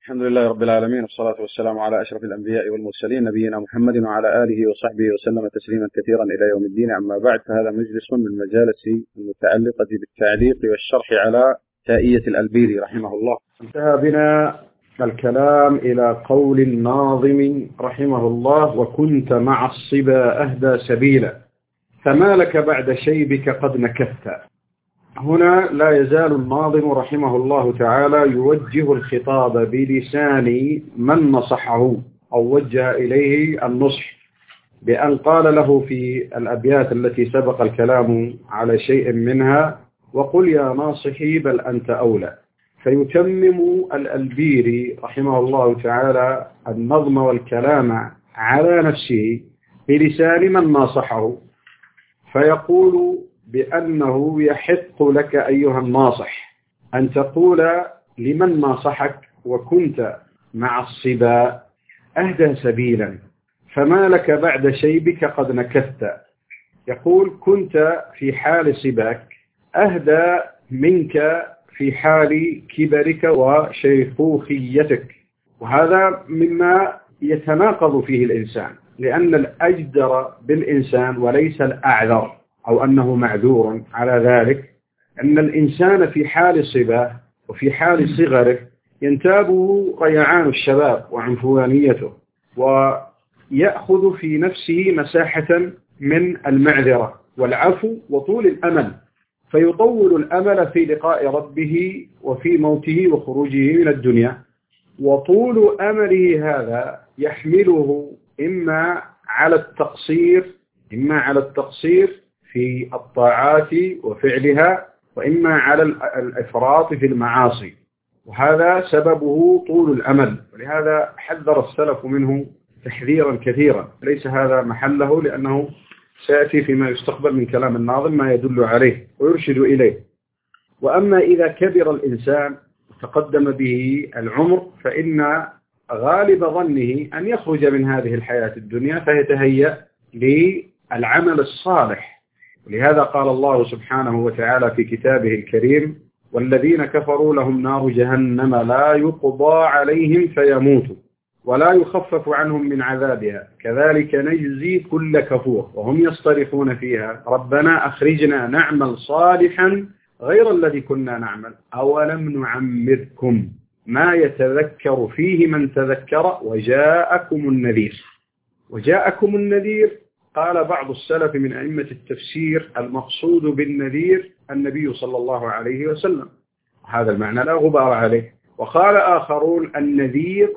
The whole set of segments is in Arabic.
الحمد لله رب العالمين، والصلاة والسلام على أشرف الأنبياء والمرسلين نبينا محمد وعلى آله وصحبه وسلم تسليما كثيرا إلى يوم الدين. أما بعد، فهذا مجلس من المجالس المتعلقة بالتعليق والشرح على تائية الألبيري رحمه الله. انتهى بنا الكلام إلى قول الناظم رحمه الله: وكنت مع الصبا أهدى سبيلا فما لك بعد شيبك قد نكثت. هنا لا يزال الناظم رحمه الله تعالى يوجه الخطاب بلسان من نصحه أو وجه إليه النصح، بأن قال له في الأبيات التي سبق الكلام على شيء منها: وقل يا ناصحي بل أنت أولى. فيتمم الألبيري رحمه الله تعالى النظم والكلام على نفسه بلسان من ناصحه، فيقول بأنه يحق لك أيها الناصح أن تقول لمن ناصحك: وكنت مع الصبا أهدى سبيلا فما لك بعد شيبك قد نكثت. يقول: كنت في حال صباك أهدى منك في حال كبرك وشيخوخيتك، وهذا مما يتناقض فيه الإنسان، لأن الأجدر بالإنسان وليس الأعذر أو أنه معذور على ذلك، أن الإنسان في حال صباه وفي حال صغره ينتابه ريعان الشباب وعنفوانيته، ويأخذ في نفسه مساحة من المعذرة والعفو وطول الأمل، فيطول الأمل في لقاء ربه وفي موته وخروجه من الدنيا. وطول أمله هذا يحمله إما على التقصير في الطاعات وفعلها، وإما على الإفراط في المعاصي، وهذا سببه طول الأمل. ولهذا حذر السلف منه تحذيرا كثيرا، ليس هذا محله، لأنه سيأتي فيما يستقبل من كلام الناظم ما يدل عليه ويرشد إليه. وأما إذا كبر الإنسان وتقدم به العمر، فإن غالب ظنه أن يخرج من هذه الحياة الدنيا فيتهيأ للعمل الصالح. ولهذا قال الله سبحانه وتعالى في كتابه الكريم: والذين كفروا لهم نار جهنم لا يقضى عليهم فيموتوا ولا يخفف عنهم من عذابها كذلك نجزي كل كفور وهم يصطرخون فيها ربنا أخرجنا نعمل صالحا غير الذي كنا نعمل أولم نعمركم ما يتذكر فيه من تذكر وجاءكم النذير. قال بعض السلف من أئمة التفسير: المقصود بالنذير النبي صلى الله عليه وسلم، هذا المعنى لا غبار عليه. وقال آخرون: النذير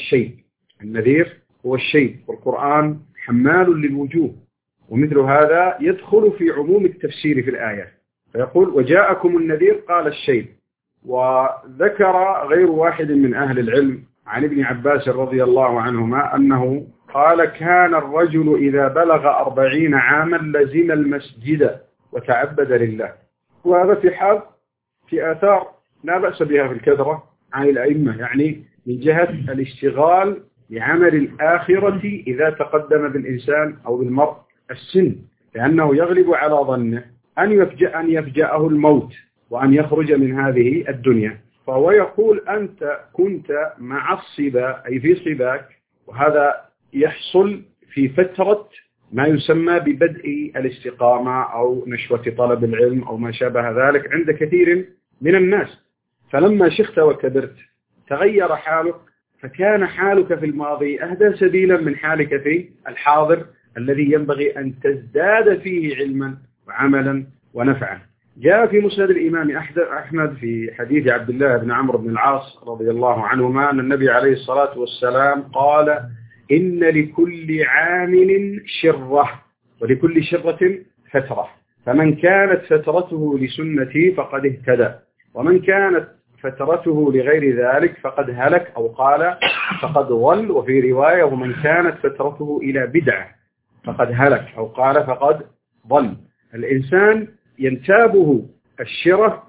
هو الشيء، والقرآن حمال للوجوه، ومثل هذا يدخل في عموم التفسير في الآية، فيقول: وجاءكم النذير قال الشيء. وذكر غير واحد من أهل العلم عن ابن عباس رضي الله عنهما أنه قال: كان الرجل إذا بلغ 40 عاما لزم المسجد وتعبد لله. وهذا في آثار لا بأس بها في الكثرة عن الأئمة، يعني من جهة الاشتغال بعمل الآخرة إذا تقدم بالإنسان أو بالمرء السن، لأنه يغلب على ظنه أن يفجأه الموت وأن يخرج من هذه الدنيا. فهو يقول: أنت كنت مع الصبا أي في صباك، وهذا يحصل في فترة ما يسمى ببدء الاستقامة أو نشوة طلب العلم أو ما شابه ذلك عند كثير من الناس. فلما شخت وكبرت تغير حالك، فكان حالك في الماضي أهدى سبيلا من حالك في الحاضر الذي ينبغي أن تزداد فيه علما وعملا ونفعا. جاء في مسند الإمام أحمد في حديث عبد الله بن عمرو بن العاص رضي الله عنهما أن النبي عليه الصلاة والسلام قال: إن لكل عامل شرة ولكل شرة فترة، فمن كانت فترته لسنتي فقد اهتدى، ومن كانت فترته لغير ذلك فقد هلك، أو قال فقد ضل، وفي رواية: ومن كانت فترته إلى بدعة فقد هلك، أو قال فقد ضل. الإنسان ينتابه الشرة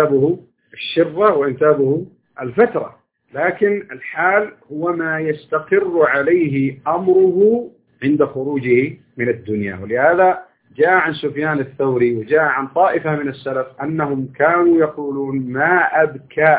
وينتابه الفترة، لكن الحال هو ما يستقر عليه أمره عند خروجه من الدنيا. ولهذا جاء عن سفيان الثوري وجاء عن طائفة من السلف أنهم كانوا يقولون: ما أبكى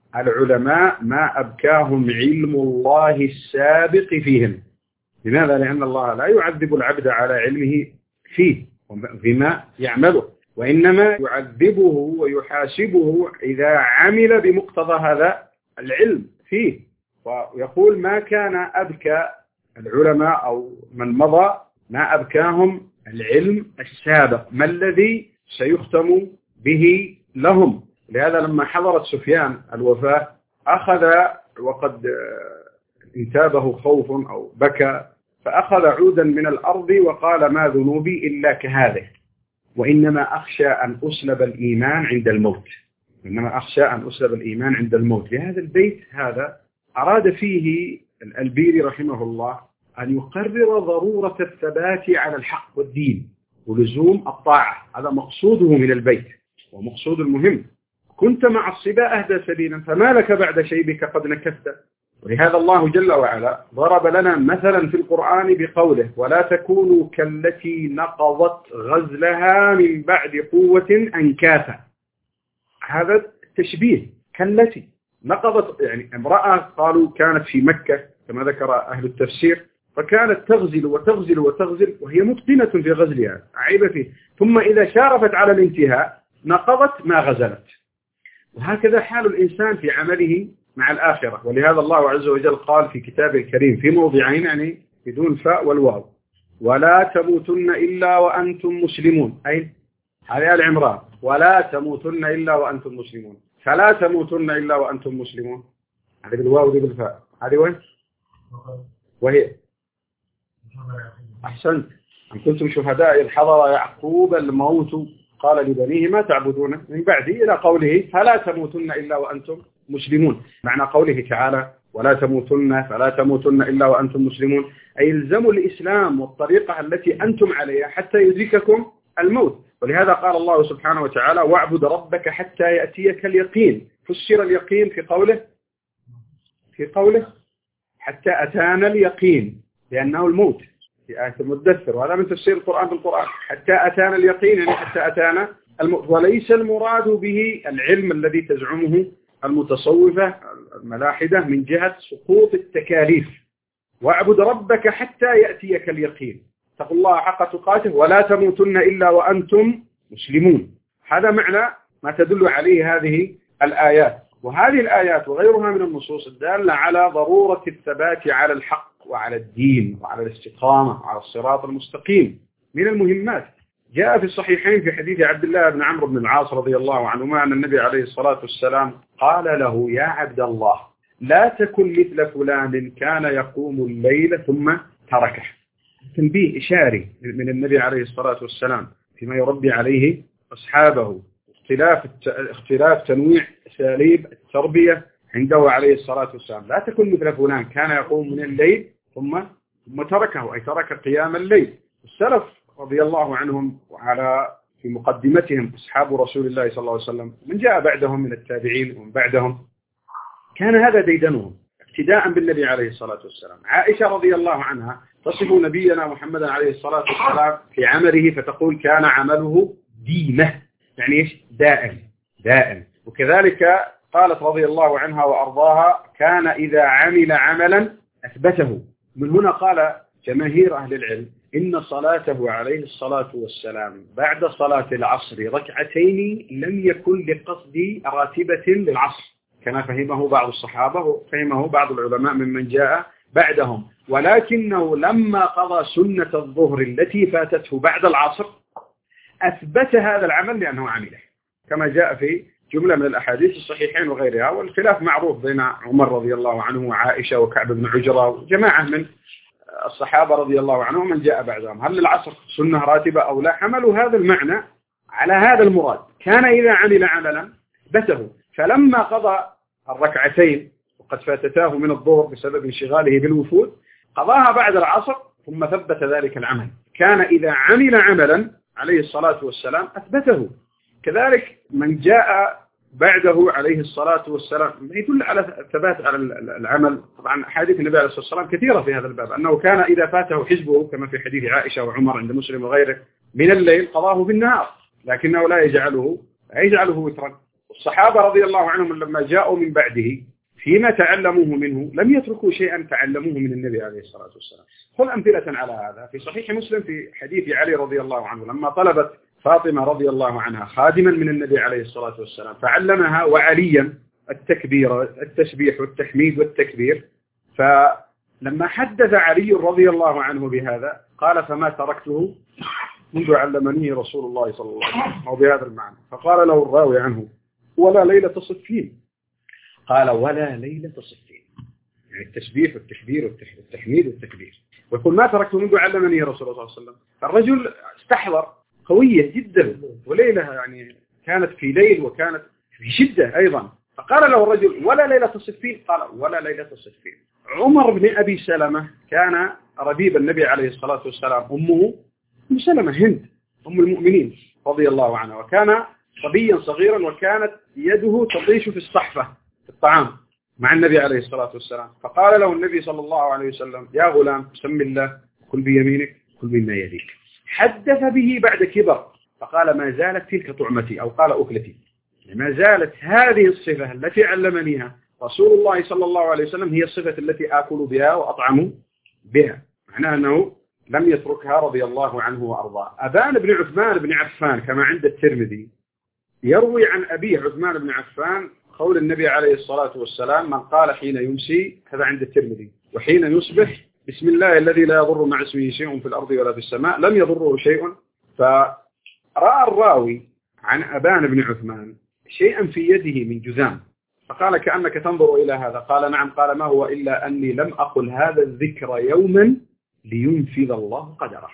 العلماء ما أبكاهم علم الله السابق فيهم. لماذا؟ لأن الله لا يعذب العبد على علمه فيه فيما يعمله، وإنما يعذبه ويحاسبه إذا عمل بمقتضى هذا العلم فيه. ويقول ما كان أبكى العلماء أو من مضى ما أبكاهم العلم السابق، ما الذي سيختم به لهم. لهذا لما حضرت سفيان الوفاة أخذ وقد انتابه خوف أو بكى، فأخذ عودا من الأرض وقال ما ذنوبي إلا كهذه، وإنما أخشى أن أسلب الإيمان عند الموت. إنما أخشى أن أسلب الإيمان عند الموت. لهذا البيت هذا أراد فيه الألبيري رحمه الله أن يقرر ضرورة الثبات على الحق والدين ولزوم الطاعة. هذا مقصوده من البيت ومقصود المهم. كنت مع الصبا أهدى سبيلا فما لك بعد شيبك قد نكست. ولهذا الله جل وعلا ضرب لنا مثلا في القرآن بقوله ولا تكونوا كالتي نقضت غزلها من بعد قوة أنكاثا. هذا التشبيه كالتي نقضت، يعني امرأة قالوا كانت في مكة كما ذكر أهل التفسير، فكانت تغزل وتغزل وتغزل وهي متقنة في غزلها عيب فيه، ثم إذا شارفت على الانتهاء نقضت ما غزلت. وهكذا حال الإنسان في عمله مع الآخرة. ولهذا الله عز وجل قال في كتابه الكريم في موضعين يعني بدون فاء والواو ولا تموتن إلا وأنتم مسلمون، أي هذه آل عمران ولا تموتن إلا وأنتم مسلمون، فلا تموتن إلا وأنتم مسلمون، هذه بالواو ودي بالفاء، هذه وين؟ وهي أحسنت أن كنتم شهداء إذ حضر يعقوب الموت قال لبنيه ما تعبدون من بعدي إلى قوله فلا تموتن إلا وأنتم مسلمون. معنى قوله تعالى ولا تموتن فلا تموتن إلا وأنتم مسلمون أي الزموا الإسلام والطريقة التي أنتم عليها حتى يدرككم الموت. ولهذا قال الله سبحانه وتعالى واعبد ربك حتى يأتيك اليقين. فسر اليقين في قوله حتى أتانا اليقين لأنه الموت في آية المدثر، وهذا من تفسير القرآن بالقرآن. حتى أتانا اليقين يعني حتى أتانا الموت، وليس المراد به العلم الذي تزعمه المتصوفة الملاحدة من جهة سقوط التكاليف. واعبد ربك حتى يأتيك اليقين، اتقوا الله حق تقاته ولا تموتن إلا وأنتم مسلمون. هذا معنى ما تدل عليه هذه الآيات. وهذه الآيات وغيرها من النصوص الدالة على ضرورة الثبات على الحق وعلى الدين وعلى الاستقامة وعلى الصراط المستقيم من المهمات. جاء في الصحيحين في حديث عبد الله بن عمرو بن العاص رضي الله عنهما أن النبي عليه الصلاة والسلام قال له يا عبد الله لا تكن مثل فلان كان يقوم الليل ثم تركه. تنبيه إشاري من النبي عليه الصلاة والسلام فيما يربي عليه أصحابه، اختلاف تنويع أساليب التربية عنده عليه الصلاة والسلام. لا تكن مثل فلان كان يقوم من الليل ثم تركه، أي ترك قيام الليل. السلف رضي الله عنهم وعلى في مقدمتهم أصحاب رسول الله صلى الله عليه وسلم من جاء بعدهم من التابعين ومن بعدهم كان هذا ديدنهم ابتداء بالنبي عليه الصلاة والسلام. عائشة رضي الله عنها تصف نبينا محمد عليه الصلاة والسلام في عمله فتقول كان عمله ديمة، يعني إيش؟ دائم. وكذلك قالت رضي الله عنها وأرضاها كان إذا عمل عملا أثبته. من هنا قال جماهير أهل العلم إن صلاته عليه الصلاة والسلام بعد صلاة العصر ركعتين لم يكن لقصد راتبة للعصر كما فهمه بعض الصحابة وفهمه بعض العلماء ممن جاء بعدهم، ولكنه لما قضى سنة الظهر التي فاتته بعد العصر أثبت هذا العمل لأنه عمله كما جاء في جملة من الأحاديث الصحيحين وغيرها. والخلاف معروف بين عمر رضي الله عنه وعائشة وكعب بن عجرة وجماعة من الصحابة رضي الله عنهم من جاء بعدهم هل العصر سنة راتبة أو لا. حملوا هذا المعنى على هذا المراد، كان إذا عمل عملا أثبته. فلما قضى الركعتين وقد فاتتاه من الظهر بسبب انشغاله بالوفود قضاها بعد العصر ثم ثبت ذلك العمل. كان إذا عمل عملا عليه الصلاة والسلام أثبته. كذلك من جاء بعده عليه الصلاة والسلام يدل على الثبات على العمل. طبعا حديث النبي عليه الصلاة والسلام كثيرة في هذا الباب أنه كان إذا فاته حزبه كما في حديث عائشة وعمر عند مسلم وغيره من الليل قضاه بالنهار، لكنه لا يجعله وترا. الصحابة رضي الله عنهم لما جاءوا من بعده فيما تعلموه منه لم يتركوا شيئا تعلموه من النبي عليه الصلاة والسلام. خذ أمثلة على هذا في صحيح مسلم في حديث علي رضي الله عنه لما طلبت فاطمة رضي الله عنها خادما من النبي عليه الصلاة والسلام فعلمها وعليا التكبير التسبيح والتحميد والتكبير، فلما حدث علي رضي الله عنه بهذا قال فما تركته منذ علمني رسول الله صلى الله عليه وسلم، أو بهذا المعنى. فقال له الراوي عنه ولا ليلة صفين، قال ولا ليلة صفين، يعني التسبيح والتكبير والتحميد والتكبير، ويقول ما تركته منذ علمني رسول الله صلى الله عليه وسلم. فالرجل استحضر قوية جدا، وليلة يعني كانت في ليل وكانت في شدة أيضا. فقال له الرجل ولا ليلة صفين، قال ولا ليلة صفين. عمر بن أبي سلمة كان ربيب النبي عليه الصلاة والسلام، أمه أم سلمة هند أم المؤمنين رضي الله عنها، وكان صبيا صغيرا وكانت يده تطيش في الصحفة في الطعام مع النبي عليه الصلاة والسلام. فقال له النبي صلى الله عليه وسلم يا غلام سم الله كل بيمينك كل مما يليك. حدث به بعد كبر فقال ما زالت تلك طعمتي، أو قال أكلتي، ما زالت هذه الصفة التي علمنيها رسول الله صلى الله عليه وسلم هي الصفة التي آكل بها وأطعم بها، معناه أنه لم يتركها رضي الله عنه وأرضاه. أبان بن عثمان بن عفان كما عند الترمذي يروي عن أبيه عثمان بن عفان قول النبي عليه الصلاة والسلام من قال حين يمسي، هذا عند الترمذي، وحين يصبح بسم الله الذي لا يضر مع اسمه شيء في الأرض ولا في السماء لم يضره شيء. فرأى الراوي عن أبان بن عثمان شيئا في يده من جذام، فقال كأنك تنظر إلى هذا، قال نعم، قال ما هو إلا أني لم أقل هذا الذكر يوما لينفذ الله قدره.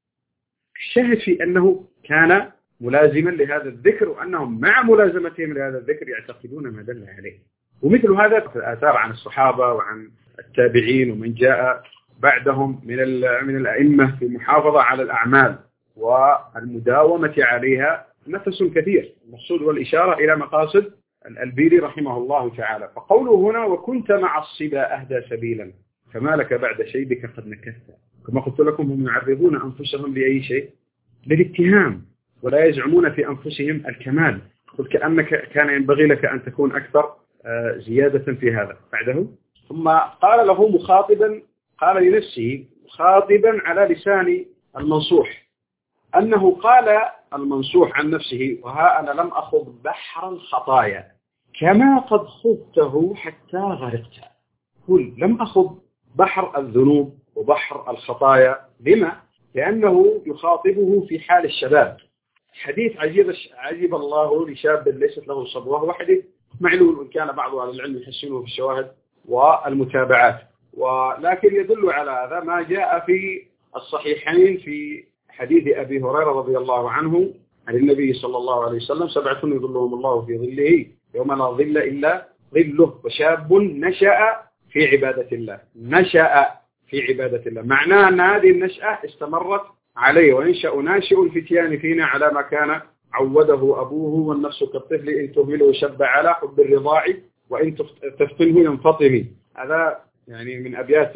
الشاهد في أنه كان ملازما لهذا الذكر، وأنهم مع ملازمتهم لهذا الذكر يعتقدون ما دل عليه. ومثل هذا في الآثار عن الصحابة وعن التابعين ومن جاء بعدهم من الأئمة في المحافظة على الأعمال والمداومة عليها نفس كثير. المقصود والإشارة إلى مقاصد الألبيري رحمه الله تعالى. فقوله هنا وكنت مع الصبا أهدى سبيلا فما لك بعد شيبك قد نكثت، كما قلت لكم هم يعرضون أنفسهم لأي شيء، للاتهام، ولا يزعمون في أنفسهم الكمال. قل كأنك كان ينبغي لك أن تكون أكثر زيادة في هذا. بعده ثم قال له مخاطبا، قال لنفسه مخاطبا على لسان المنصوح، أنه قال المنصوح عن نفسه وها أنا لم أخض بحر الخطايا كما قد خضته حتى غرقت. قل لم أخض بحر الذنوب وبحر الخطايا. لما؟ لأنه يخاطبه في حال الشباب. حديث عجيب الله لشاب ليست له صبوة، وحديث معلول وإن كان بعض أهل العلم يحسنه في الشواهد والمتابعات، ولكن يدل على هذا ما جاء في الصحيحين في حديث أبي هريرة رضي الله عنه عن النبي صلى الله عليه وسلم 7 يظلهم الله في ظله يوم لا ظل إلا ظله، وشاب نشأ في عبادة الله. نشأ في عبادة الله معناه أن هذه النشأة استمرت عليه، وينشأ ناشئ الفتيان فينا على ما كان عوده أبوه، والنفس كالطفل إن تهمله شب على حب الرضاع وإن تفطنه ينفطم. هذا يعني من أبيات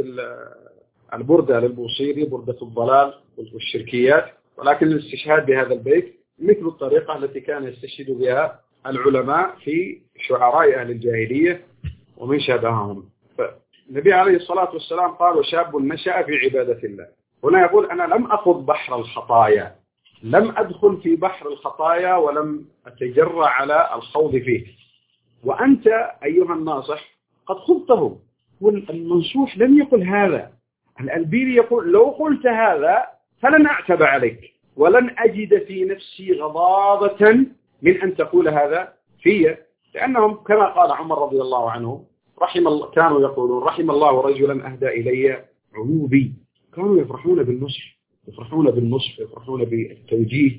البردة للبوصيري، بردة الضلال والشركيات، ولكن الاستشهاد بهذا البيت مثل الطريقة التي كان يستشهد بها العلماء في شعراء أهل الجاهلية ومن شابههم. النبي عليه الصلاة والسلام قال وشاب نشأ في عبادة الله. هنا يقول أنا لم أخض بحر الخطايا، لم أدخل في بحر الخطايا ولم أتجرأ على الخوض فيه، وأنت أيها الناصح قد خضته. والمنصوح لم يقل هذا. الألبيري يقول لو قلت هذا فلن أعتب عليك ولن أجد في نفسي غضاضة من أن تقول هذا في، لأنهم كما قال عمر رضي الله عنه كانوا يقولون رحم الله رجلا أهدى إلي عيوبي. كانوا يفرحون بالنصح، يفرحون بالتوجيه،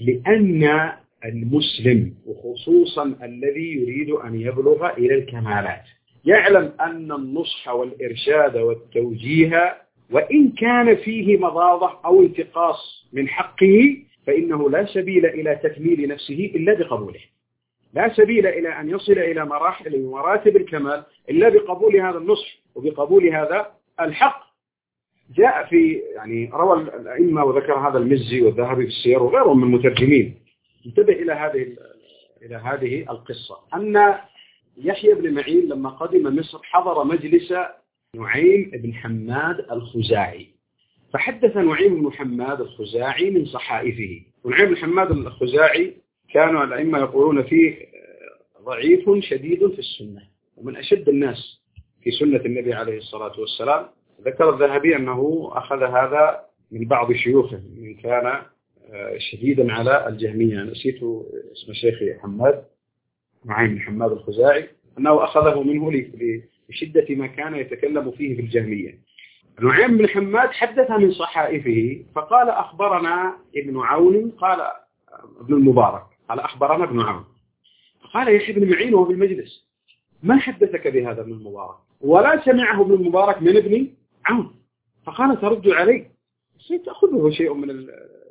لأن المسلم وخصوصا الذي يريد أن يبلغ إلى الكمالات يعلم أن النصح والإرشاد والتوجيه وإن كان فيه مضاضة أو انتقاص من حقه فإنه لا سبيل إلى تكميل نفسه إلا بقبوله، لا سبيل إلى أن يصل إلى مراحل ومراتب الكمال إلا بقبول هذا النصح وبقبول هذا الحق. جاء في يعني روى الأئمة وذكر هذا المزي والذهبي في السير وغيرهم من المترجمين. انتبه إلى إلى هذه القصة أن يحيى بن معين لما قدم مصر حضر مجلس نعيم بن حماد الخزاعي، فحدث نعيم بن حماد الخزاعي من صحائفه. ونعيم بن حماد الخزاعي كانوا الأئمة يقولون فيه ضعيف شديد في السنة، ومن أشد الناس في سنة النبي عليه الصلاة والسلام. ذكر الذهبي أنه أخذ هذا من بعض شيوخه من كان شديدا على الجهمية. نسيت اسم شيخي حماد نعيم بن حماد الخزاعي، أنه أخذه منه لشدة ما كان يتكلم فيه بالجهمية. نعيم بن حماد حدث من صحائفه فقال أخبرنا ابن عون، قال ابن المبارك قال أخبرنا ابن عون. فقال يحيى بن معين وهو بالمجلس: ما حدثك بهذا ابن المبارك؟ ولا سمعه ابن المبارك من ابن عون. فقال: ترد علي؟ تأخذه شيء من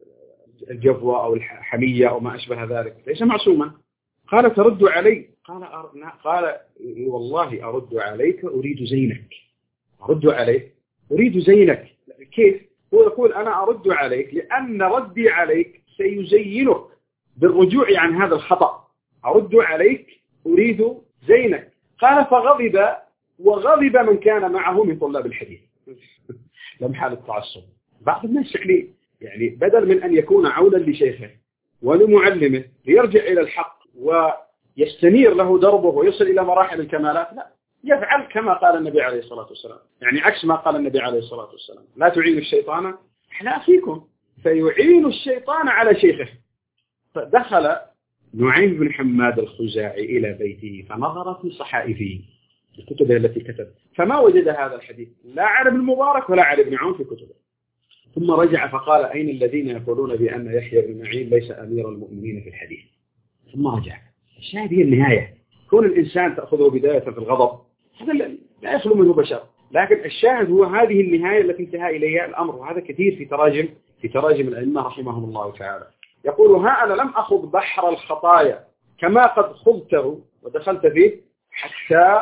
الجفوة أو الحمية أو ما أشبه ذلك، ليس معصوما. قال: ترد علي؟ قال: والله أرد عليك أريد زينك. أرد عليك أريد زينك. كيف؟ هو يقول: أنا أرد عليك لأن ردي عليك سيزينك بالرجوع عن هذا الخطأ. أرد عليك أريد زينك. قال: فغضب وغضب من كان معه من طلاب الحديث. لم حال التعصب. بعض الناس يعني بدل من أن يكون عونا لشيخه ولمعلمه ليرجع إلى الحق ويستنير له دربه ويصل إلى مراحل الكمالات، لا، يفعل كما قال النبي عليه الصلاة والسلام، يعني عكس ما قال النبي عليه الصلاة والسلام: لا تعينوا الشيطان على أخيكم فيعين الشيطان على شيخه. فدخل نعيم بن حماد الخزاعي إلى بيته فنظر في صحائفه الكتب التي كتب، فما وجد هذا الحديث لا على ابن المبارك ولا على ابن عون في كتبه. ثم رجع فقال: أين الذين يقولون بأن يحيى بن معين ليس أمير المؤمنين في الحديث؟ ثم رجع. الشاهد هي النهاية. كون الإنسان تأخذه بداية في الغضب هذا لا يخلو منه بشر، لكن الشاهد هو هذه النهاية التي انتهى إليها الأمر. وهذا كثير في تراجم الأئمة رحمهم الله تعالى. يقول: ها أنا لم أخض بحر الخطايا كما قد خضته ودخلت فيه حتى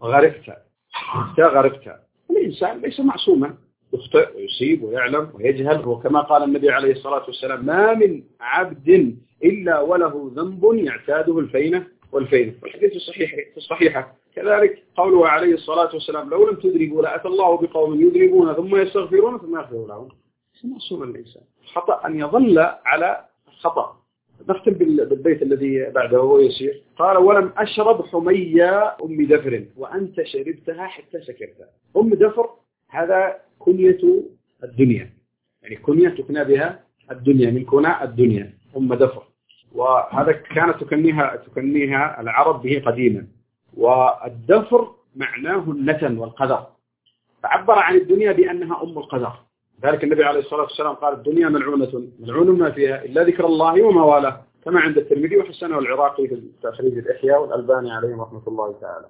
غرقت. الإنسان ليس معصوما، يخطئ ويصيب ويعلم ويجهل. وكما قال النبي عليه الصلاة والسلام: ما من عبد إلا وله ذنب يعتاده الفينة والفينة. والحديث الصحيحة كذلك قوله عليه الصلاة والسلام: لو لم تدركوا لأتى الله بقوم يدركون ثم يستغفرون ثم يغفر لهم. معصوم الإنسان، خطأ أن يظل على خطأ. نختم بالبيت الذي بعده هو يسير. قال: ولم أشرب حمية أم دفر وأنت شربتها حتى سكرتها. أم دفر هذا كنية الدنيا، يعني كنية تكنى بها الدنيا، من كناء الدنيا أم دفر. وهذا كانت تكنيها العرب به قديما. والدفر معناه النتن والقدر، فعبر عن الدنيا بأنها أم القدر. ذلك النبي عليه الصلاة والسلام قال: الدنيا ملعون ما فيها إلا ذكر الله وما والاه، كما عند الترمذي وحسنه العراقي في تخريج الإحياء والألباني عليهم رحمة الله تعالى.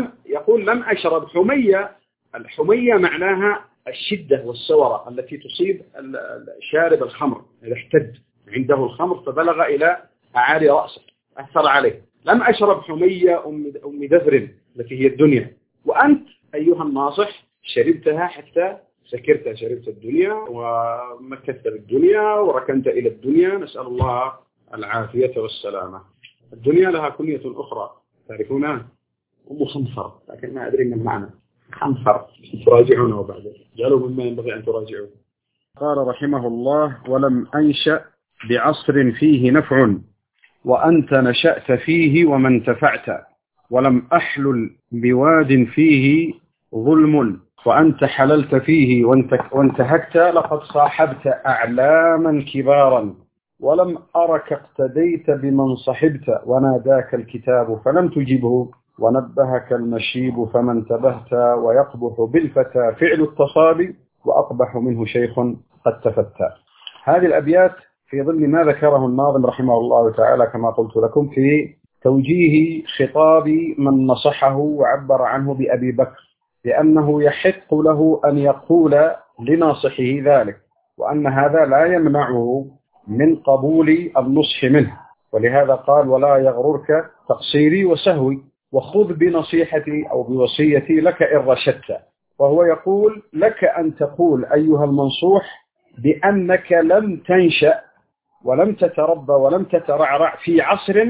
لم أشرب حمية. الحمية معناها الشدة والسورة التي تصيب شارب الخمر إذا احتد عنده الخمر فبلغ إلى أعالي رأسه أثر عليه. لم أشرب حمية أم دفر التي هي الدنيا، وأنت أيها الناصح شربتها حتى سكرت. شربت الدنيا ومكثت بالدنيا وركنت إلى الدنيا، نسأل الله العافية والسلامة. الدنيا لها كنية أخرى تعرفونها، أم خنفر، لكن ما أدري من المعنى. خنفر تراجعونه بعد، جعلوا مما ينبغي أن تراجعوه. قال رحمه الله: ولم أنشأ بعصر فيه نفع وأنت نشأت فيه وما انتفعت، ولم أحلل بواد فيه ظلم وأنت حللت فيه وانتهكت، لقد صاحبت أعلاما كبارا، ولم أرك اقتديت بمن صحبت، وناداك الكتاب فلم تجبه، ونبهك المشيب فما انتبهت، ويقبح بالفتى فعل التصابي، وأقبح منه شيخ قد تفتى. هذه الأبيات في ضمن ما ذكره الناظم رحمه الله تعالى كما قلت لكم في توجيه خطاب من نصحه وعبر عنه بأبي بكر، لأنه يحق له أن يقول لناصحه ذلك، وأن هذا لا يمنعه من قبول النصح منه. ولهذا قال: ولا يغررك تقصيري وسهوي، وخذ بنصيحتي أو بوصيتي لك إن رشدت. وهو يقول لك أن تقول أيها المنصوح بأنك لم تنشأ ولم تتربى ولم تترعرع في عصر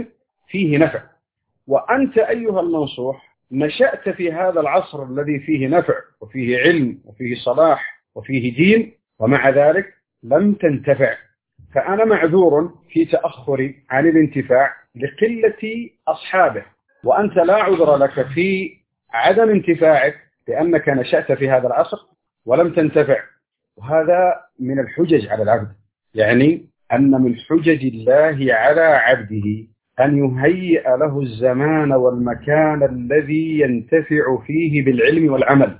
فيه نفع، وأنت أيها المنصوح نشأت في هذا العصر الذي فيه نفع وفيه علم وفيه صلاح وفيه دين، ومع ذلك لم تنتفع. فأنا معذور في تأخري عن الانتفاع لقلة أصحابه، وأنت لا عذر لك في عدم انتفاعك لأنك نشأت في هذا العصر ولم تنتفع. وهذا من الحجج على العبد، يعني أن من حجج الله على عبده أن يهيئ له الزمان والمكان الذي ينتفع فيه بالعلم والعمل،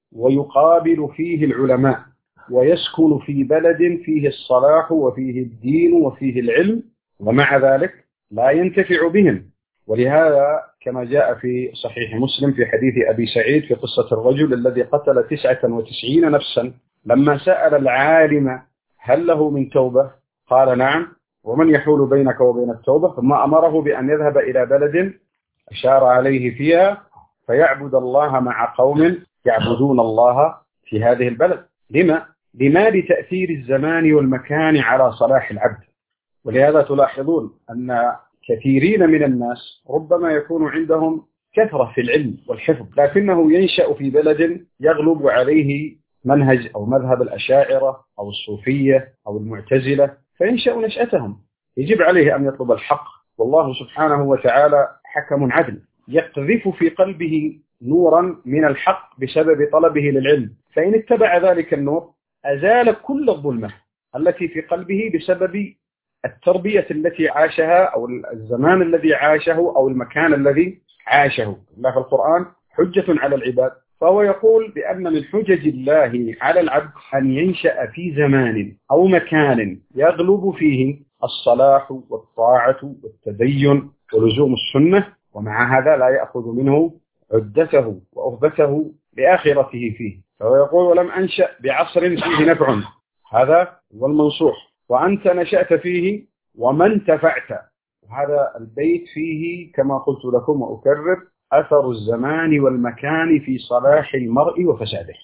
ويقابل فيه العلماء، ويسكن في بلد فيه الصلاح وفيه الدين وفيه العلم، ومع ذلك لا ينتفع بهم. ولهذا كما جاء في صحيح مسلم في حديث أبي سعيد في قصة الرجل الذي قتل 99 نفسا، لما سأل العالم هل له من توبة قال نعم، ومن يحول بينك وبين التوبة، ثم أمره بأن يذهب إلى بلد أشار عليه فيها فيعبد الله مع قوم يعبدون الله في هذه البلد. لما لتأثير الزمان والمكان على صلاح العبد. ولهذا تلاحظون أن كثيرين من الناس ربما يكون عندهم كثرة في العلم والحفظ، لكنه ينشأ في بلد يغلب عليه منهج أو مذهب الأشاعرة أو الصوفية أو المعتزلة، فينشأ نشأتهم. يجب عليه أن يطلب الحق، والله سبحانه وتعالى حكم عدل يقذف في قلبه نورا من الحق بسبب طلبه للعلم، فإن اتبع ذلك النور أزال كل الظلمة التي في قلبه بسبب التربية التي عاشها أو الزمان الذي عاشه أو المكان الذي عاشه. الله في القرآن حجة على العباد، فهو يقول بأن من حجج الله على العبد أن ينشأ في زمان أو مكان يغلب فيه الصلاح والطاعة والتدين ولزوم السنة، ومع هذا لا يأخذ منه عدته وأخبته لآخرته فيه. فهو يقول ولم أنشأ بعصر فيه نفع، هذا هو المنصوح، وأنت نشأت فيه وما انتفعت. وهذا البيت فيه كما قلت لكم وأكرر أثر الزمان والمكان في صلاح المرء وفساده،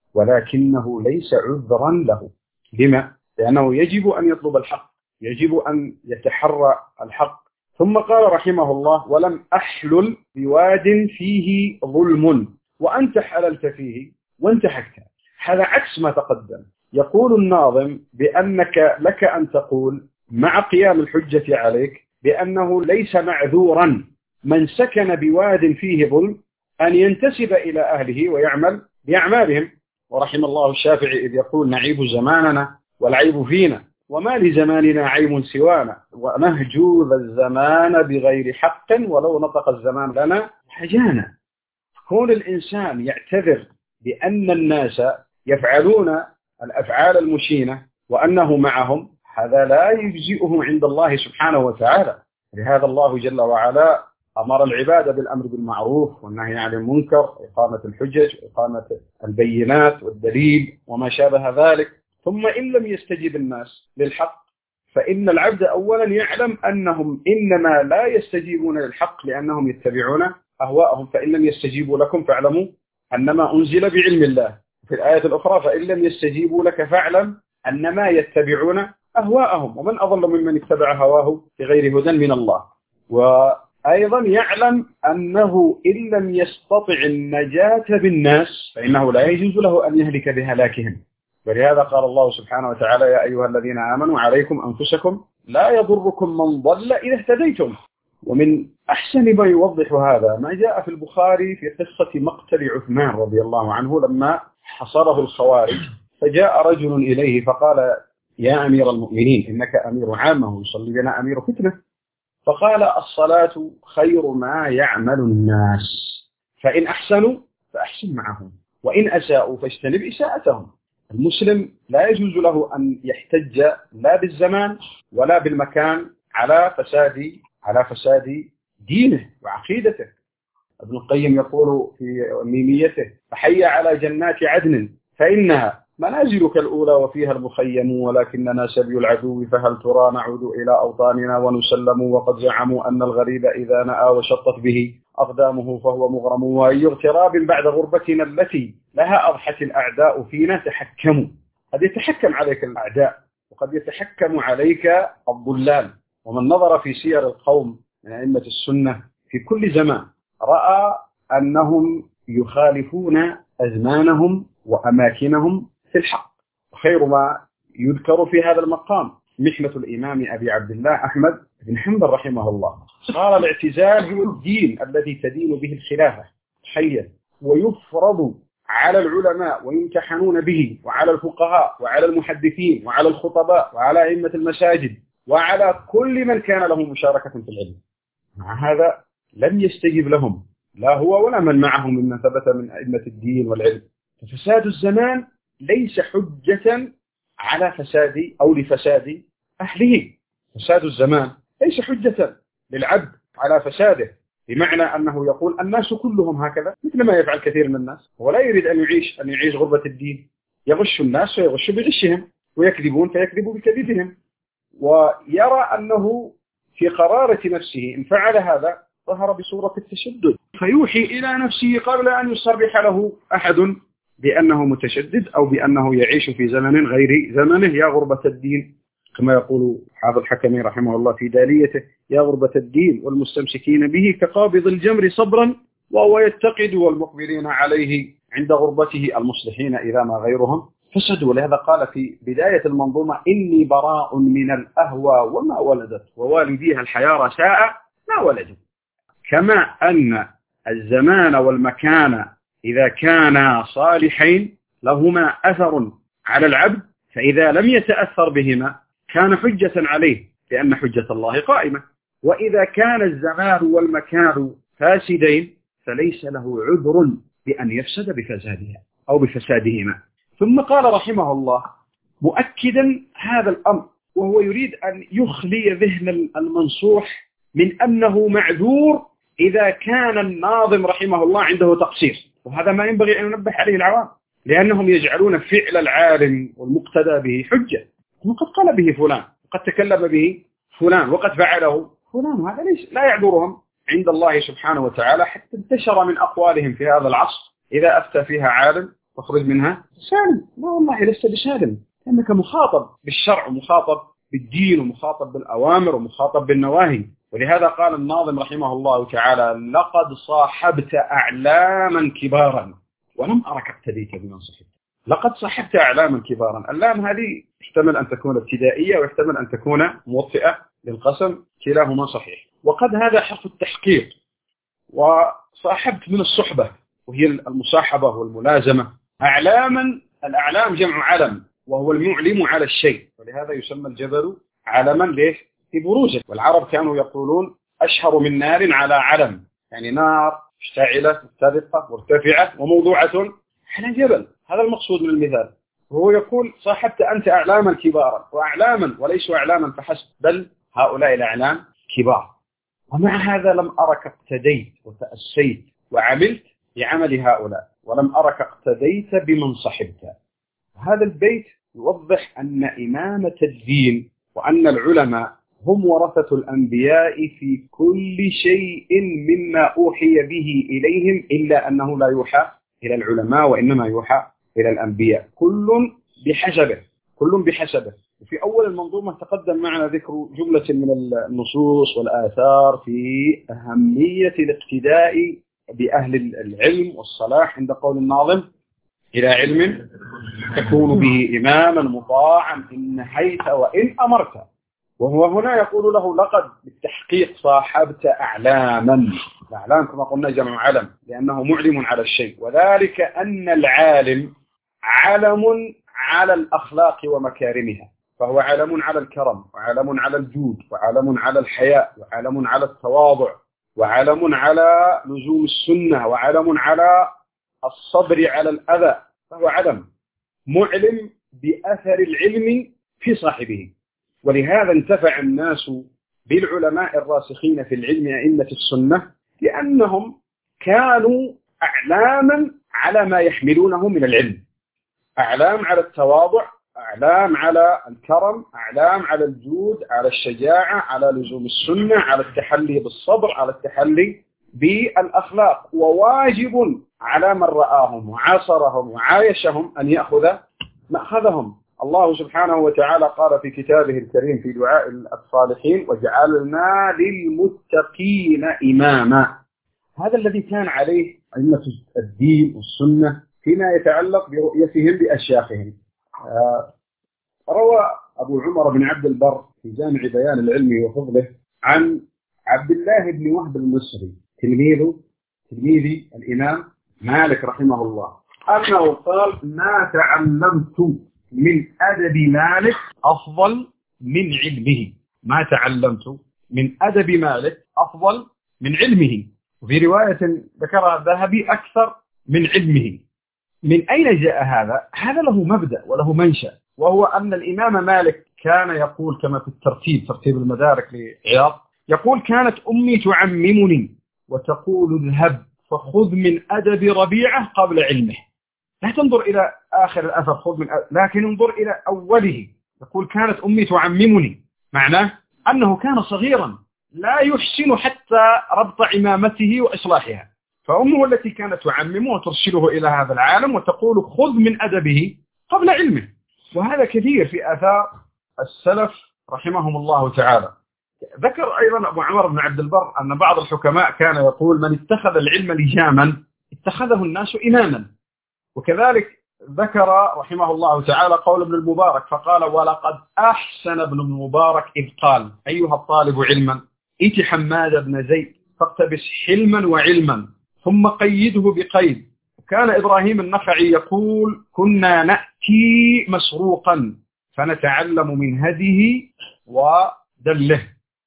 ولكنه ليس عذرا له. لما؟ لأنه يجب أن يطلب الحق، يجب أن يتحرى الحق. ثم قال رحمه الله ولم أحلل بواد فيه ظلم، وأنت حللت فيه وانتهكت. هذا عكس ما تقدم. يقول الناظم بأنك لك أن تقول مع قيام الحجة عليك بأنه ليس معذورا من سكن بواد فيه ظلم أن ينتسب إلى أهله ويعمل بأعمالهم. ورحم الله الشافعي إذ يقول نعيب زماننا والعيب فينا، وما لزماننا عيب سوانا، ونهجو ذا الزمان بغير حق ولو نطق الزمان لنا حجانا. كون الإنسان يعتذر بأن الناس يفعلون الأفعال المشينة وأنه معهم، هذا لا يجزئه عند الله سبحانه وتعالى. لهذا الله جل وعلا أمر العباد بالأمر بالمعروف والنهي عن المنكر وإقامة الحجج وإقامة البينات والدليل وما شابه ذلك. ثم إن لم يستجيب الناس للحق فإن العبد أولا يعلم أنهم إنما لا يستجيبون للحق لأنهم يتبعون أهواءهم. فإن لم يستجيبوا لكم فاعلموا أنما أنزل بعلم الله. في الآية الأخرى فإن لم يستجيبوا لك فاعلم أنما يتبعون أهواءهم، ومن أضل ممن اتبع هواه بغير هدى من الله. وأيضا يعلم أنه إن لم يستطع النجاة بالناس فإنه لا يجوز له أن يهلك بهلاكهم. ولهذا قال الله سبحانه وتعالى يا أيها الذين آمنوا عليكم أنفسكم لا يضركم من ضل إذا اهتديتم. ومن أحسن ما يوضح هذا ما جاء في البخاري في قصة مقتل عثمان رضي الله عنه لما حصره الخوارج، فجاء رجل إليه فقال يا أمير المؤمنين إنك أمير عامة يصلي بنا أمير فتنة. فقال الصلاة خير ما يعمل الناس، فإن أحسنوا فأحسن معهم، وإن أساءوا فاجتنب إساءتهم. المسلم لا يجوز له أن يحتج لا بالزمان ولا بالمكان على فساد دينه وعقيدته. ابن القيم يقول في ميميته فحي على جنات عدن فإنها منازلك الأولى وفيها المخيم، ولكننا سبي العدو فهل ترى نعود إلى أوطاننا ونسلم، وقد زعموا أن الغريب إذا نأى وشطت به أقدامه فهو مغرم، وأي اغتراب بعد غربتنا التي لها أضحت الأعداء فينا تحكموا. قد يتحكم عليك الأعداء وقد يتحكم عليك الضلال. ومن نظر في سير القوم من أئمة السنة في كل زمان رأى أنهم يخالفون أزمانهم وأماكنهم في الحق. وخير ما يذكر في هذا المقام محنة الإمام أبي عبد الله أحمد بن حنبل رحمه الله. قال الاعتزال هو الدين الذي تدين به الخلافة حيا، ويفرض على العلماء ويمتحنون به، وعلى الفقهاء وعلى المحدثين وعلى الخطباء وعلى أئمة المساجد وعلى كل من كان له مشاركة في العلم. مع هذا لم يستجب لهم لا هو ولا من معهم ممن ثبت من أئمة الدين والعلم. ففساد الزمان ليس حجة على فساد أو لفساد أهله. فساد الزمان ليس حجة للعبد على فساده، بمعنى أنه يقول الناس كلهم هكذا مثل ما يفعل كثير من الناس، ولا يريد أن يعيش غربة الدين. يغش الناس ويغش بغشهم، ويكذبون فيكذبوا بكذبهم، ويرى أنه في قرارة نفسه إن فعل هذا ظهر بصورة التشدد، فيوحي إلى نفسه قبل أن يصرح له أحد بأنه متشدد أو بأنه يعيش في زمن غير زمنه. يا غربة الدين، كما يقول حافظ الحكمي رحمه الله في داليته: يا غربة الدين والمستمسكين به كقابض الجمر صبرا وهو يتقد والمقبلين عليه عند غربته المصلحين إذا ما غيرهم فسدوا. ولهذا قال في بداية المنظومة: إني براء من الأهوى وما ولدت ووالديها الحيارى ساء ما ولدت. كما أن الزمان والمكان إذا كانا صالحين لهما أثر على العبد، فإذا لم يتأثر بهما كان حجة عليه لأن حجة الله قائمة. وإذا كان الزمان والمكان فاسدين فليس له عذر بأن يفسد بفسادها أو بفسادهما. ثم قال رحمه الله مؤكدا هذا الأمر، وهو يريد أن يخلي ذهن المنصوح من أنه معذور إذا كان الناظم رحمه الله عنده تقصير. وهذا ما ينبغي أن ننبه عليه العوام، لأنهم يجعلون فعل العالم والمقتدى به حجة. وقد قال به فلان، وقد تكلم به فلان، وقد فعله فلان، وهذا لا يعذرهم عند الله سبحانه وتعالى. حتى انتشر من أقوالهم في هذا العصر: إذا أفتى فيها عالم فاخرج منها سالم. لا والله لست بسالم، لأنك مخاطب بالشرع ومخاطب بالدين ومخاطب بالأوامر ومخاطب بالنواهي. ولهذا قال الناظم رحمه الله تعالى: لقد صاحبت أعلاما كبارا ولم أرك اقتديت بمن صحبت. لقد صاحبت أعلاما كبارا. اللام هذه يحتمل أن تكون ابتدائية ويحتمل أن تكون موطئة للقسم، كلاهما صحيح. وقد هذا حرف التحقيق. وصاحبت من الصحبة وهي المصاحبة والملازمة. أعلاما، الأعلام جمع علم وهو المعلم على الشيء، ولهذا يسمى الجبل علما ليش؟ في بروجه. والعرب كانوا يقولون أشهر من نار على علم، يعني نار مشتعلة متفقة مرتفعة وموضوعة على جبل. هذا المقصود من المثال. وهو يقول صاحبت أنت أعلاما كبارا، وأعلاما وليسوا أعلاما فحسب، بل هؤلاء الأعلام كبار. ومع هذا لم أرك اقتديت وتأسيت وعملت بعمل هؤلاء، ولم أرك اقتديت بمن صحبت. هذا البيت يوضح أن إمامة الدين وأن العلماء هم ورثة الأنبياء في كل شيء مما أوحي به إليهم، إلا أنه لا يوحى إلى العلماء وإنما يوحى إلى الأنبياء. كل بحسبه. وفي أول المنظومة تقدم معنا ذكر جملة من النصوص والآثار في أهمية الاقتداء بأهل العلم والصلاح عند قول الناظم: إلى علم تكون به إماما مطاعا إن نهيت وإن أمرت. وهو هنا يقول له: لقد بالتحقيق صاحبت أعلاما. الأعلام كما قلنا جمع علم لأنه معلم على الشيء، وذلك أن العالم علم على الأخلاق ومكارمها، فهو علم على الكرم وعلم على الجود وعلم على الحياء وعلم على التواضع وعلم على لزوم السنة وعلم على الصبر على الأذى. فهو علم معلم بأثر العلم في صاحبه. ولهذا انتفع الناس بالعلماء الراسخين في العلم أئمة السنة، لأنهم كانوا أعلاما على ما يحملونه من العلم. أعلام على التواضع، أعلام على الكرم، أعلام على الجود، على الشجاعة، على لزوم السنة، على التحلي بالصبر، على التحلي بالأخلاق. وواجب على من رآهم وعاصرهم وعايشهم أن يأخذ مأخذهم. الله سبحانه وتعالى قال في كتابه الكريم في دعاء الصالحين: وجعلنا للمتقين إماما. هذا الذي كان عليه أئمة الدين والسنة فيما يتعلق برؤيتهم بأشياخهم. روى أبو عمر بن عبد البر في جامع بيان العلم وفضله عن عبد الله بن وهب المصري تلميذ الإمام مالك رحمه الله أنه قال: ما تعلمت من أدب مالك أفضل من علمه. ما تعلمت من أدب مالك أفضل من علمه. وفي رواية ذكرها الذهبي: أكثر من علمه. من أين جاء هذا؟ هذا له مبدأ وله منشأ، وهو أن الإمام مالك كان يقول كما في ترتيب المدارك لعياض، يقول: كانت أمي تعممني وتقول: اذهب فخذ من أدب ربيعة قبل علمه. لا تنظر إلى آخر الأثر خذ من لكن انظر إلى أوله. يقول: كانت أمي تعممني، معناه أنه كان صغيرا لا يحسن حتى ربط عمامته وإصلاحها، فأمه التي كانت تعممه وترسله إلى هذا العالم وتقول: خذ من أدبه قبل علمه. وهذا كثير في آثار السلف رحمهم الله تعالى. ذكر أيضا أبو عمر بن عبد البر أن بعض الحكماء كان يقول: من اتخذ العلم لجاما اتخذه الناس إماما. وكذلك ذكر رحمه الله تعالى قول ابن المبارك فقال: ولقد أحسن ابن المبارك إذ قال: أيها الطالب علما ائت حماد بن زيد فاقتبس حلما وعلما ثم قيده بقيد. وكان إبراهيم النخعي يقول: كنا نأتي مسروقا فنتعلم من هديه ودله.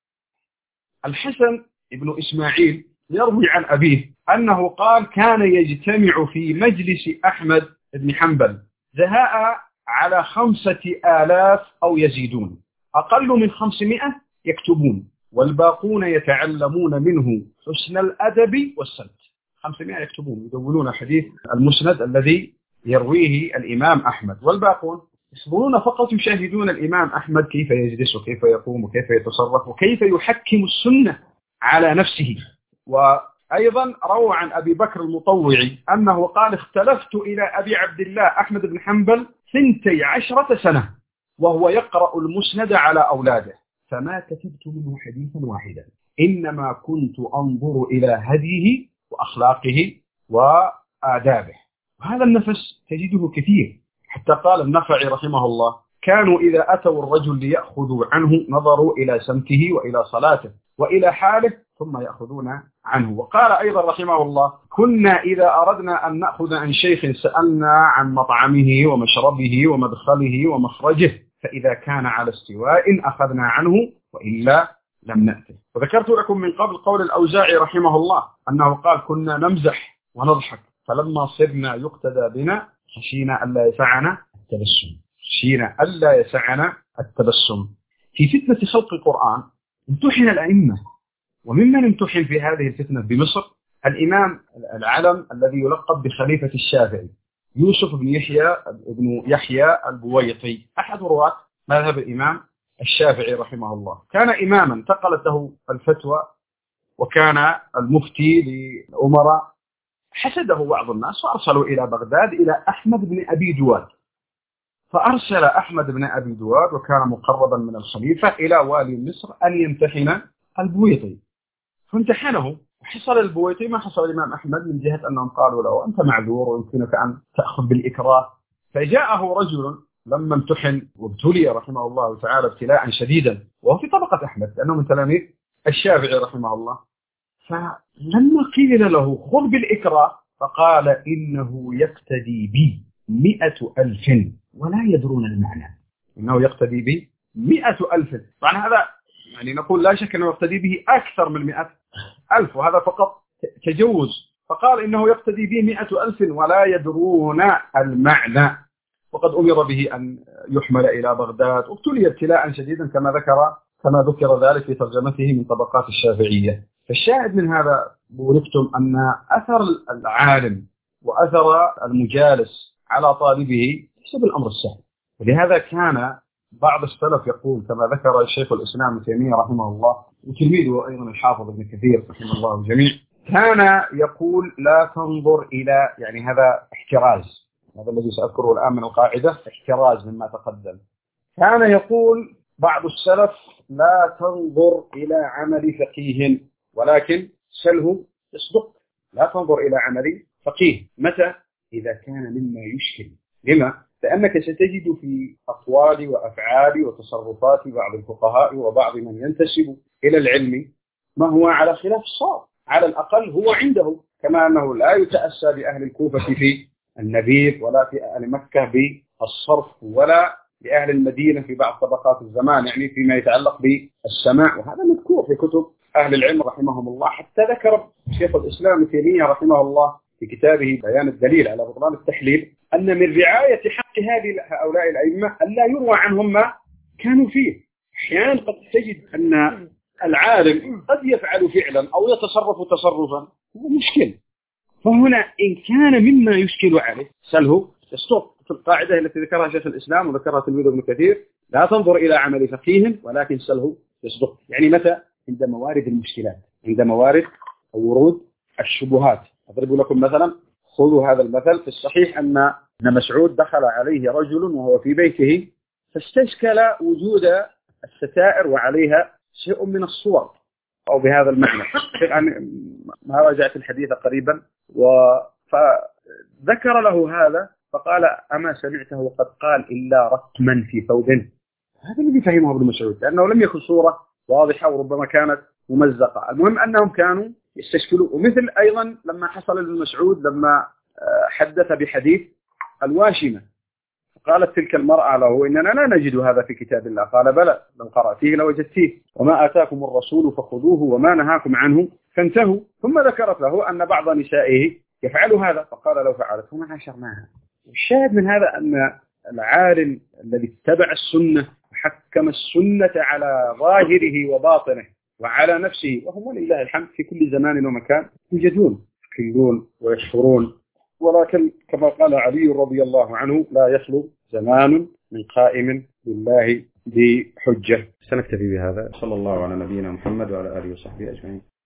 الحسن ابن إسماعيل يروي عن أبيه أنه قال: كان يجتمع في مجلس أحمد بن حنبل زهاء على 5000 أو يزيدون، أقل من 500 يكتبون، والباقون يتعلمون منه حسن الأدب والسلط. 500 يكتبون يدونون حديث المسند الذي يرويه الإمام أحمد، والباقون يصبرون فقط يشاهدون الإمام أحمد كيف يجلس وكيف يقوم وكيف يتصرف وكيف يحكم السنة على نفسه. وأيضا روى عن أبي بكر المطوعي أنه قال: اختلفت إلى أبي عبد الله أحمد بن حنبل 12 سنة وهو يقرأ المسند على أولاده، فما كتبت منه حديثا واحدا، إنما كنت أنظر إلى هديه وأخلاقه وآدابه. وهذا النفس تجده كثير، حتى قال النخعي رحمه الله: كانوا إذا أتوا الرجل ليأخذوا عنه نظروا إلى سمته وإلى صلاته وإلى حاله ثم يأخذون عنه. وقال أيضا رحمه الله: كنا إذا أردنا أن نأخذ عن شيخ سألنا عن مطعمه ومشربه ومدخله ومخرجه، فإذا كان على استواء أخذنا عنه وإلا لم نأته. وذكرت لكم من قبل قول الأوزاعي رحمه الله أنه قال: كنا نمزح ونضحك فلما صرنا يقتدى بنا خشينا ألا يسعنا التبسم. في فتنة خلق القرآن امتحن الأئمة، وممن امتحن في هذه الفتنة بمصر الإمام العلم الذي يلقب بخليفة الشافعي يوسف بن يحيى البويطي، أحد رواة مذهب الإمام الشافعي رحمه الله. كان إماما انتقلت له الفتوى وكان المفتي للأمراء، حسده بعض الناس وأرسلوا إلى بغداد إلى أحمد بن أبي دواد، فأرسل أحمد بن أبي دواد وكان مقربا من الخليفة إلى والي مصر أن يمتحن البويطي، فامتحنه وحصل البويطي ما حصل الإمام أحمد، من جهة أنهم قالوا له: أنت معذور ويمكنك أن تأخذ بالإكراه. فجاءه رجل لما امتحن وابتلي رحمه الله تعالى ابتلاء شديدا، وهو في طبقة أحمد لأنه من تلاميذ الشافعي رحمه الله، فلما قيل له خذ بالإكراه فقال: إنه يقتدي بي 100,000 ولا يدرون المعنى. إنه يقتدي بي 100,000. طبعا هذا يعني نقول لا شك أنه يقتدي به أكثر من 100,000، وهذا فقط تجوز. فقال: إنه يقتدي به 100,000 ولا يدرون المعنى. وقد أمر به أن يحمل إلى بغداد وابتلي ابتلاء شديدا كما ذكر ذلك في ترجمته من طبقات الشافعية. فالشاهد من هذا بوركتم أن أثر العالم وأثر المجالس على طالبه ليس بالأمر السهل. ولهذا كان بعض السلف يقول كما ذكر الشيخ الإسلام ابن تيمية رحمه الله وتلميذه أيضا الحافظ ابن كثير رحمه الله الجميع، كان يقول: لا تنظر إلى، يعني هذا احتراز، هذا الذي سأذكره الآن من القاعدة احتراز مما تقدم. كان يقول بعض السلف: لا تنظر إلى عمل فقيه ولكن سله يصدق. لا تنظر إلى عمل فقيه. متى؟ إذا كان مما يشكل. لما؟ لأنك ستجد في أقوال وأفعال وتصرفات بعض الفقهاء وبعض من ينتسب إلى العلم ما هو على خلاف الصواب، على الأقل هو عنده، كما أنه لا يتأسى بأهل الكوفة في النبيذ ولا في أهل مكة بالصرف ولا لأهل المدينة في بعض طبقات الزمان، يعني فيما يتعلق بالسماع، وهذا مذكور في كتب أهل العلم رحمهم الله. حتى ذكر شيخ الإسلام ابن تيمية رحمه الله في كتابه بيان الدليل على بطلان التحليل أن من رعاية حق هؤلاء الأئمة أن لا يروى عنهم ما كانوا فيه. أحيانا قد تجد أن العالم قد يفعل فعلا أو يتصرف تصرفا هو مشكل، فهنا إن كان مما يشكل عليه سله يصدق. في القاعدة التي ذكرها شيخ الإسلام وذكرها تلميذ ابن كثير: لا تنظر إلى عمل فقيه ولكن سله يصدق. يعني متى؟ عند موارد المشكلات، عند موارد أو ورود الشبهات. أضرب لكم مثلا، خذوا هذا المثل. في الصحيح أن ابن مسعود دخل عليه رجل وهو في بيته فاستشكل وجود الستائر وعليها شيء من الصور أو بهذا المعنى، ما رجعت الحديث قريبا، فذكر له هذا فقال: أما سمعته قد قال إلا رتما في ثوب؟ هذا الذي فهمه ابن مسعود، لأنه لم يكن صورة واضحة وربما كانت ممزقة. المهم أنهم كانوا يستشكلوا. ومثل أيضا لما حصل ابن مسعود لما حدث بحديث الواشمة، قالت تلك المرأة له: إننا لا نجد هذا في كتاب الله. قال: بلى، لو قرأتيه لوجدتيه، وما آتاكم الرسول فخذوه وما نهاكم عنه فانتهوا. ثم ذكرت له أن بعض نسائه يفعل هذا، فقال: لو فعلته ما عاشرناها. الشاهد من هذا أن العالم الذي اتبع السنة وحكم السنة على ظاهره وباطنه وعلى نفسه، وهم ولله الحمد في كل زمان ومكان يوجدون يكلون ويشفرون، ولكن كما قال علي رضي الله عنه: لا يخلو زمان من قائم لله بحجة. سنكتفي بهذا. صلى الله على نبينا محمد وعلى آله وصحبه أجمعين.